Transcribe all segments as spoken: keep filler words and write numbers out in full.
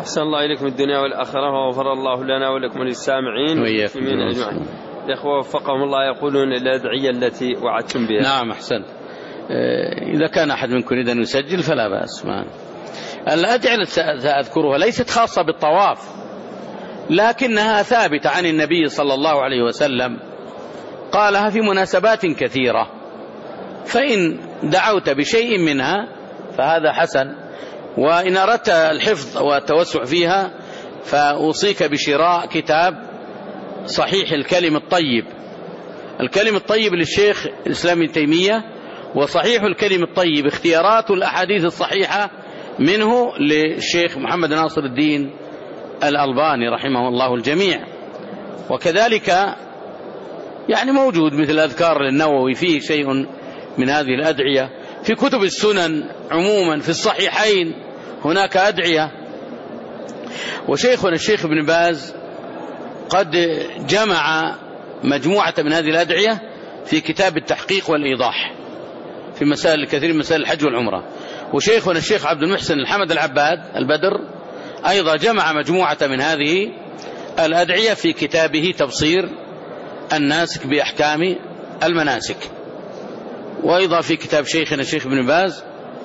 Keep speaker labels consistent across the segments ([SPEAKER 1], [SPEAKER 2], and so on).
[SPEAKER 1] أحسن الله إليكم الدنيا والآخرة وغفر الله لنا ولكم وللسامعين والمسلمين أجمعين. الإخوة وفقهم الله يقولون الأدعية التي وعدتم بها.
[SPEAKER 2] نعم أحسنت. إذا كان أحد منكم يريد أن يسجل فلا بأس. ما الأدعية التي سأذكرها ليست خاصة بالطواف، لكنها ثابتة عن النبي صلى الله عليه وسلم، قالها في مناسبات كثيرة، فإن دعوت بشيء منها فهذا حسن، وإن أردت الحفظ والتوسع فيها فأوصيك بشراء كتاب صحيح الكلم الطيب. الكلم الطيب للشيخ الإسلام ابن تيمية، وصحيح الكلم الطيب اختيارات الأحاديث الصحيحة منه للشيخ محمد ناصر الدين الألباني رحمه الله الجميع. وكذلك يعني موجود مثل أذكار للنووي فيه شيء من هذه الأدعية، في كتب السنن عموما في الصحيحين هناك أدعية. وشيخنا الشيخ ابن باز قد جمع مجموعة من هذه الأدعية في كتاب التحقيق والإيضاح في مسائل كثير من مسائل الحج والعمرة. وشيخنا الشيخ عبد المحسن الحمد العباد البدر أيضا جمع مجموعة من هذه الأدعية في كتابه تبصير الناسك بأحكام المناسك. وأيضا في كتاب شيخنا الشيخ ابن باز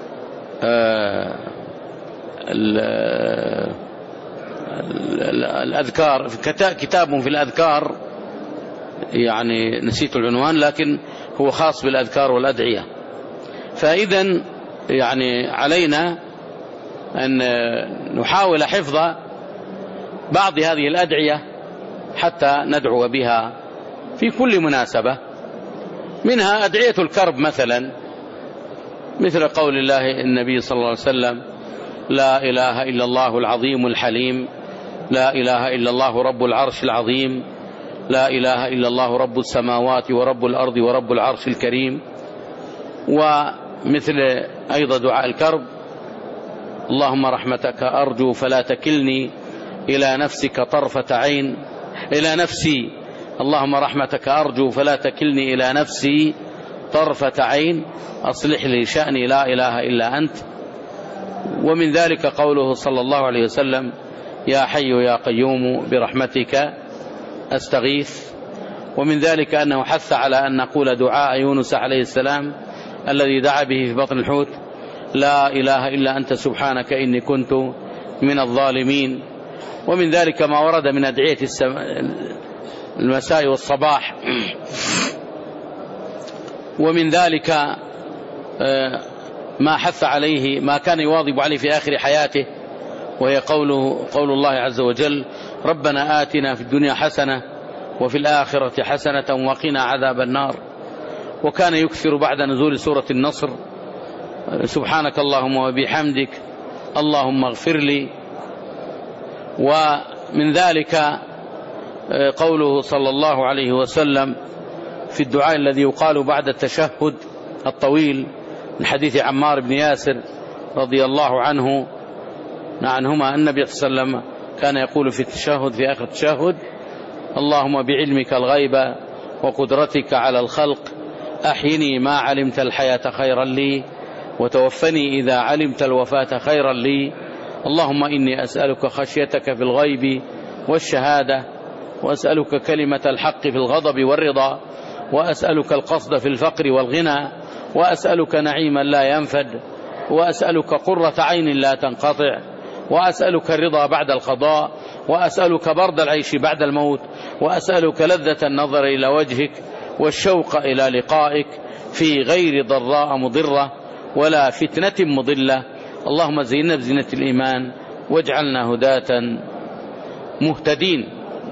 [SPEAKER 2] الأذكار، كتاب في الأذكار يعني نسيت العنوان لكن هو خاص بالأذكار والأدعية. فإذا يعني علينا أن نحاول حفظ بعض هذه الأدعية حتى ندعو بها في كل مناسبة، منها أدعية الكرب مثلا، مثل قول الله النبي صلى الله عليه وسلم: لا إله إلا الله العظيم الحليم، لا إله إلا الله رب العرش العظيم، لا إله إلا الله رب السماوات ورب الأرض ورب العرش الكريم. ومثل أيضا دعاء الكرب: اللهم رحمتك أرجو فلا تكلني إلى نفسك طرفة عين إلى نفسي اللهم رحمتك أرجو فلا تكلني إلى نفسي طرفة عين أصلح لي شأني لا إله إلا أنت. ومن ذلك قوله صلى الله عليه وسلم: يا حي يا قيوم برحمتك أستغيث. ومن ذلك أنه حث على أن نقول دعاء يونس عليه السلام الذي دعا به في بطن الحوت: لا إله إلا أنت سبحانك إني كنت من الظالمين. ومن ذلك ما ورد من أدعية المساء والصباح. ومن ذلك ما حث عليه ما كان يواظب عليه في آخر حياته، وهي قوله قول الله عز وجل: ربنا آتنا في الدنيا حسنة وفي الآخرة حسنة وقنا عذاب النار. وكان يكثر بعد نزول سورة النصر: سبحانك اللهم وبحمدك اللهم اغفر لي. ومن ذلك قوله صلى الله عليه وسلم في الدعاء الذي يقال بعد التشهد الطويل من حديث عمار بن ياسر رضي الله عنه عنهما أن النبي صلى الله عليه وسلم كان يقول في التشهد في آخر التشهد: اللهم بعلمك الغيب وقدرتك على الخلق أحيني ما علمت الحياة خيرا لي وتوفني إذا علمت الوفاة خيرا لي. اللهم إني أسألك خشيتك في الغيب والشهادة، وأسألك كلمة الحق في الغضب والرضا، وأسألك القصد في الفقر والغنى، وأسألك نعيما لا ينفد، وأسألك قرة عين لا تنقطع، وأسألك الرضا بعد القضاء، وأسألك برد العيش بعد الموت، وأسألك لذة النظر إلى وجهك والشوق إلى لقائك في غير ضراء مضرة ولا فتنة مضلة. اللهم زينا بزينة الإيمان واجعلنا هداة مهتدين.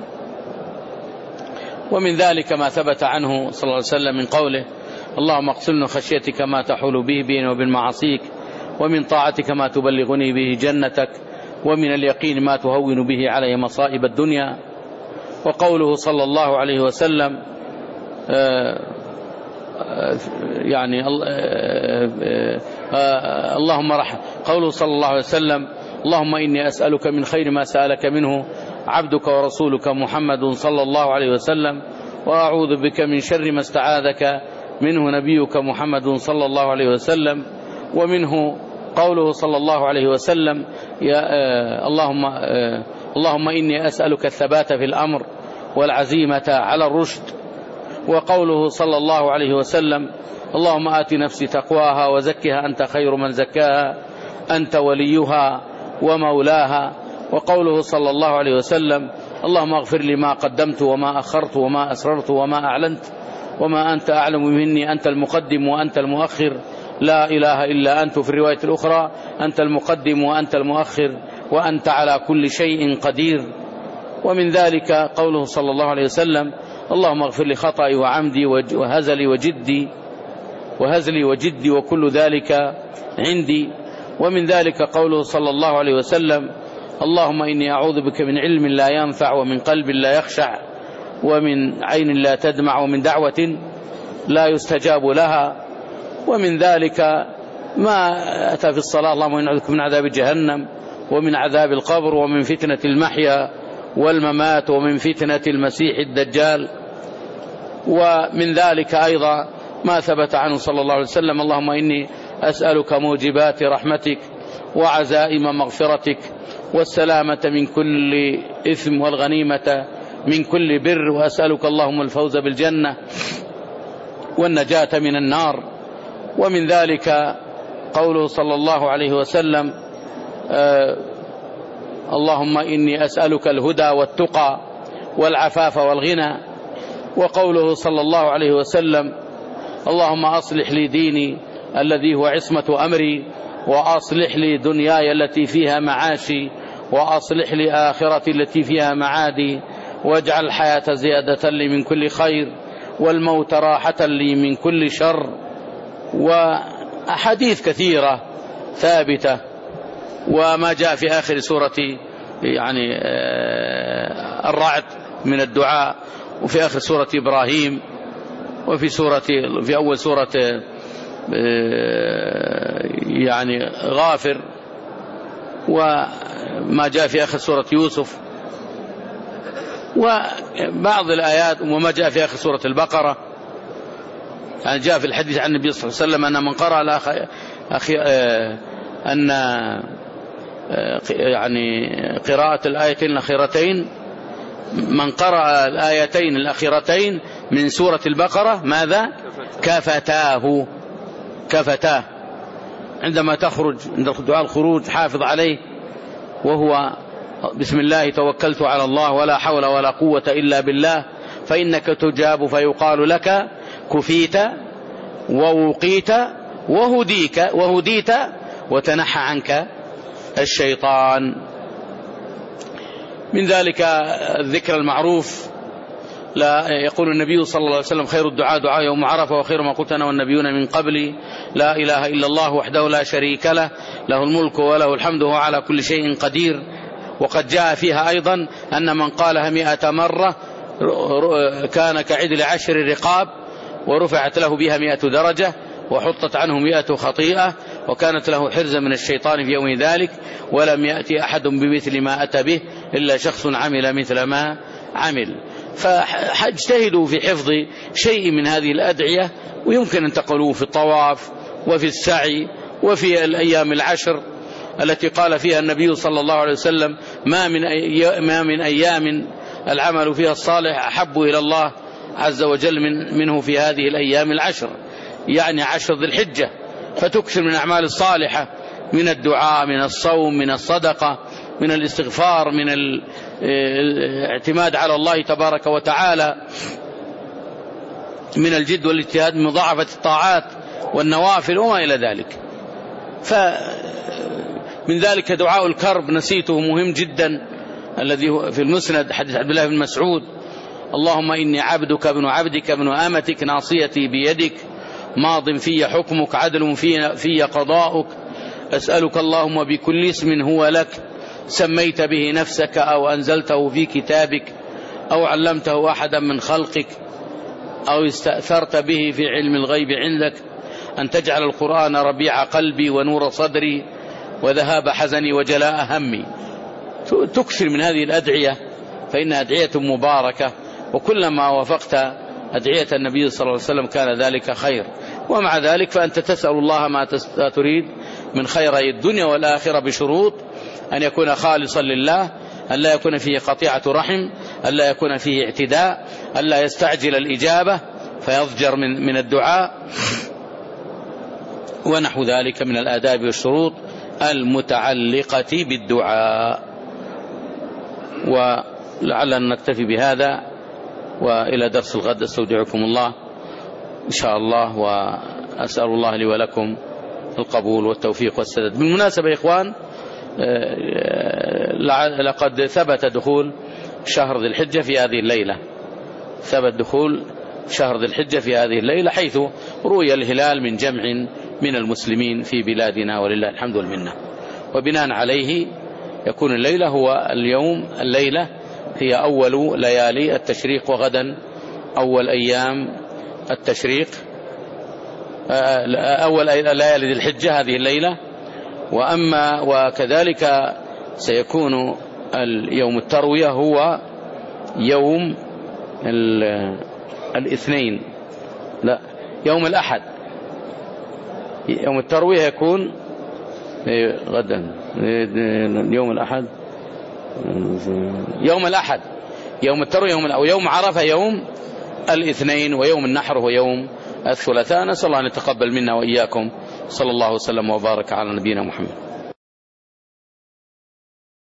[SPEAKER 2] ومن ذلك ما ثبت عنه صلى الله عليه وسلم من قوله: اللهم اقسمنا خشيتك ما تحول به بيني وبين معاصيك، ومن طاعتك ما تبلغني به جنتك، ومن اليقين ما تهون به علي مصائب الدنيا. وقوله صلى الله عليه وسلم يعني اللهم رحم قوله صلى الله عليه وسلم: اللهم إني أسألك من خير ما سألك منه عبدك ورسولك محمد صلى الله عليه وسلم، وأعوذ بك من شر ما استعاذك منه نبيك محمد صلى الله عليه وسلم. ومنه قوله صلى الله عليه وسلم يا آه اللهم آه اللهم إني أسألك الثبات في الأمر والعزيمة على الرشد. وقوله صلى الله عليه وسلم اللهم آت نفسي تقواها وزكها أنت خير من زكاها أنت وليها ومولاها. وقوله صلى الله عليه وسلم اللهم اغفر لي ما قدمت وما أخرت وما أسررت وما أعلنت وما أنت أعلم مني أنت المقدم وأنت المؤخر لا إله إلا أنت. في الرواية الأخرى أنت المقدم وأنت المؤخر وأنت على كل شيء قدير. ومن ذلك قوله صلى الله عليه وسلم اللهم اغفر لي خطئي وعمدي وهزلي وجدي وهزلي وجدي وكل ذلك عندي. ومن ذلك قوله صلى الله عليه وسلم اللهم إني أعوذ بك من علم لا ينفع ومن قلب لا يخشع ومن عين لا تدمع ومن دعوة لا يستجاب لها. ومن ذلك ما أتى في الصلاة اللهم إني أعوذ بك من عذاب جهنم ومن عذاب القبر ومن فتنة المحيا والممات ومن فتنة المسيح الدجال. ومن ذلك أيضا ما ثبت عنه صلى الله عليه وسلم اللهم إني أسألك موجبات رحمتك وعزائم مغفرتك والسلامة من كل إثم والغنيمة من كل بر وأسألك اللهم الفوز بالجنة والنجاة من النار. ومن ذلك قوله صلى الله عليه وسلم آه اللهم إني أسألك الهدى والتقى والعفاف والغنى. وقوله صلى الله عليه وسلم اللهم أصلح لي ديني الذي هو عصمة أمري وأصلح لي دنياي التي فيها معاشي وأصلح لي آخرتي التي فيها معادي واجعل الحياة زيادة لي من كل خير والموت راحة لي من كل شر. وأحاديث كثيرة ثابتة. وما جاء في آخر سورة يعني الرعد من الدعاء وفي آخر سورة إبراهيم وفي سورة في أول سورة يعني غافر وما جاء في آخر سورة يوسف وبعض الآيات وما جاء في آخر سورة البقرة. يعني جاء في الحديث عن النبي صلى الله عليه وسلم أن من قرأ أخي أن يعني قراءة الآيتين الأخيرتين من قرأ الآيتين الأخيرتين من سورة البقرة ماذا كفتاه كفتاه عندما تخرج عند دعاء الخروج حافظ عليه وهو بسم الله توكلت على الله ولا حول ولا قوة إلا بالله فإنك تجاب فيقال لك كفيت ووقيت وهديك وهديت وتنحى عنك الشيطان. من ذلك الذكر المعروف لا يقول النبي صلى الله عليه وسلم خير الدعاء دعاء يوم عرفة وخير ما قلت أنا والنبيون من قبلي لا إله إلا الله وحده لا شريك له له الملك وله الحمد وهو على كل شيء قدير. وقد جاء فيها أيضا أن من قالها مئة مرة كان كعدل عشر رقاب ورفعت له بها مئة درجة وحطت عنه مئة خطيئة وكانت له حرزا من الشيطان في يوم ذلك ولم يأتي أحد بمثل ما أتى به إلا شخص عمل مثل ما عمل. فاجتهدوا في حفظ شيء من هذه الأدعية ويمكن أن تقولوه في الطواف وفي السعي وفي الأيام العشر التي قال فيها النبي صلى الله عليه وسلم ما من ما من أيام العمل فيها الصالح أحب إلى الله عز وجل من منه في هذه الأيام العشر يعني عشر ذي الحجة. فتكثر من الأعمال الصالحة من الدعاء من الصوم من الصدقة من الاستغفار من الاعتماد على الله تبارك وتعالى من الجد والاجتهاد من مضاعفة الطاعات والنوافل وما إلى ذلك. فمن ذلك دعاء الكرب نسيته مهم جدا الذي في المسند حديث عبد الله بن مسعود اللهم إني عبدك ابن عبدك ابن أمتك ناصيتي بيدك ماض في حكمك عدل في, في قضاؤك أسألك اللهم بكل اسم هو لك سميت به نفسك أو أنزلته في كتابك أو علمته أحدا من خلقك أو استأثرت به في علم الغيب عندك أن تجعل القرآن ربيع قلبي ونور صدري وذهاب حزني وجلاء همي. تكثر من هذه الأدعية فإنها أدعية مباركة وكلما وافقت أدعية النبي صلى الله عليه وسلم كان ذلك خير. ومع ذلك فأنت تسأل الله ما تريد من خيري الدنيا والآخرة بشروط: أن يكون خالصا لله، أن لا يكون فيه قطيعة رحم، أن لا يكون فيه اعتداء، أن لا يستعجل الإجابة فيضجر من من الدعاء، ونحو ذلك من الآداب والشروط المتعلقة بالدعاء. ولعلنا نكتفي بهذا، وإلى درس الغد أستودعكم الله إن شاء الله، وأسأل الله لي ولكم القبول والتوفيق والسداد. بالمناسبة يا إخوان، لقد ثبت دخول شهر ذي الحجة في هذه الليلة، ثبت دخول شهر ذي الحجة في هذه الليلة، حيث رؤي الهلال من جمع من المسلمين في بلادنا ولله الحمد والمنة. وبناء عليه يكون الليلة هو اليوم الليلة هي أول ليالي التشريق، وغدا أول أيام التشريق، أول ليالي ذي الحجة هذه الليلة. وأما وكذلك سيكون اليوم التروية هو يوم الاثنين، لا يوم الأحد. يوم التروية يكون غدا، يوم الأحد يوم الأحد يوم التروية يوم أو يوم عرفة يوم الاثنين، ويوم النحر هو يوم الثلاثاء. نسأل الله أن يتقبل منا وإياكم. صلى الله وسلم وبارك على نبينا محمد.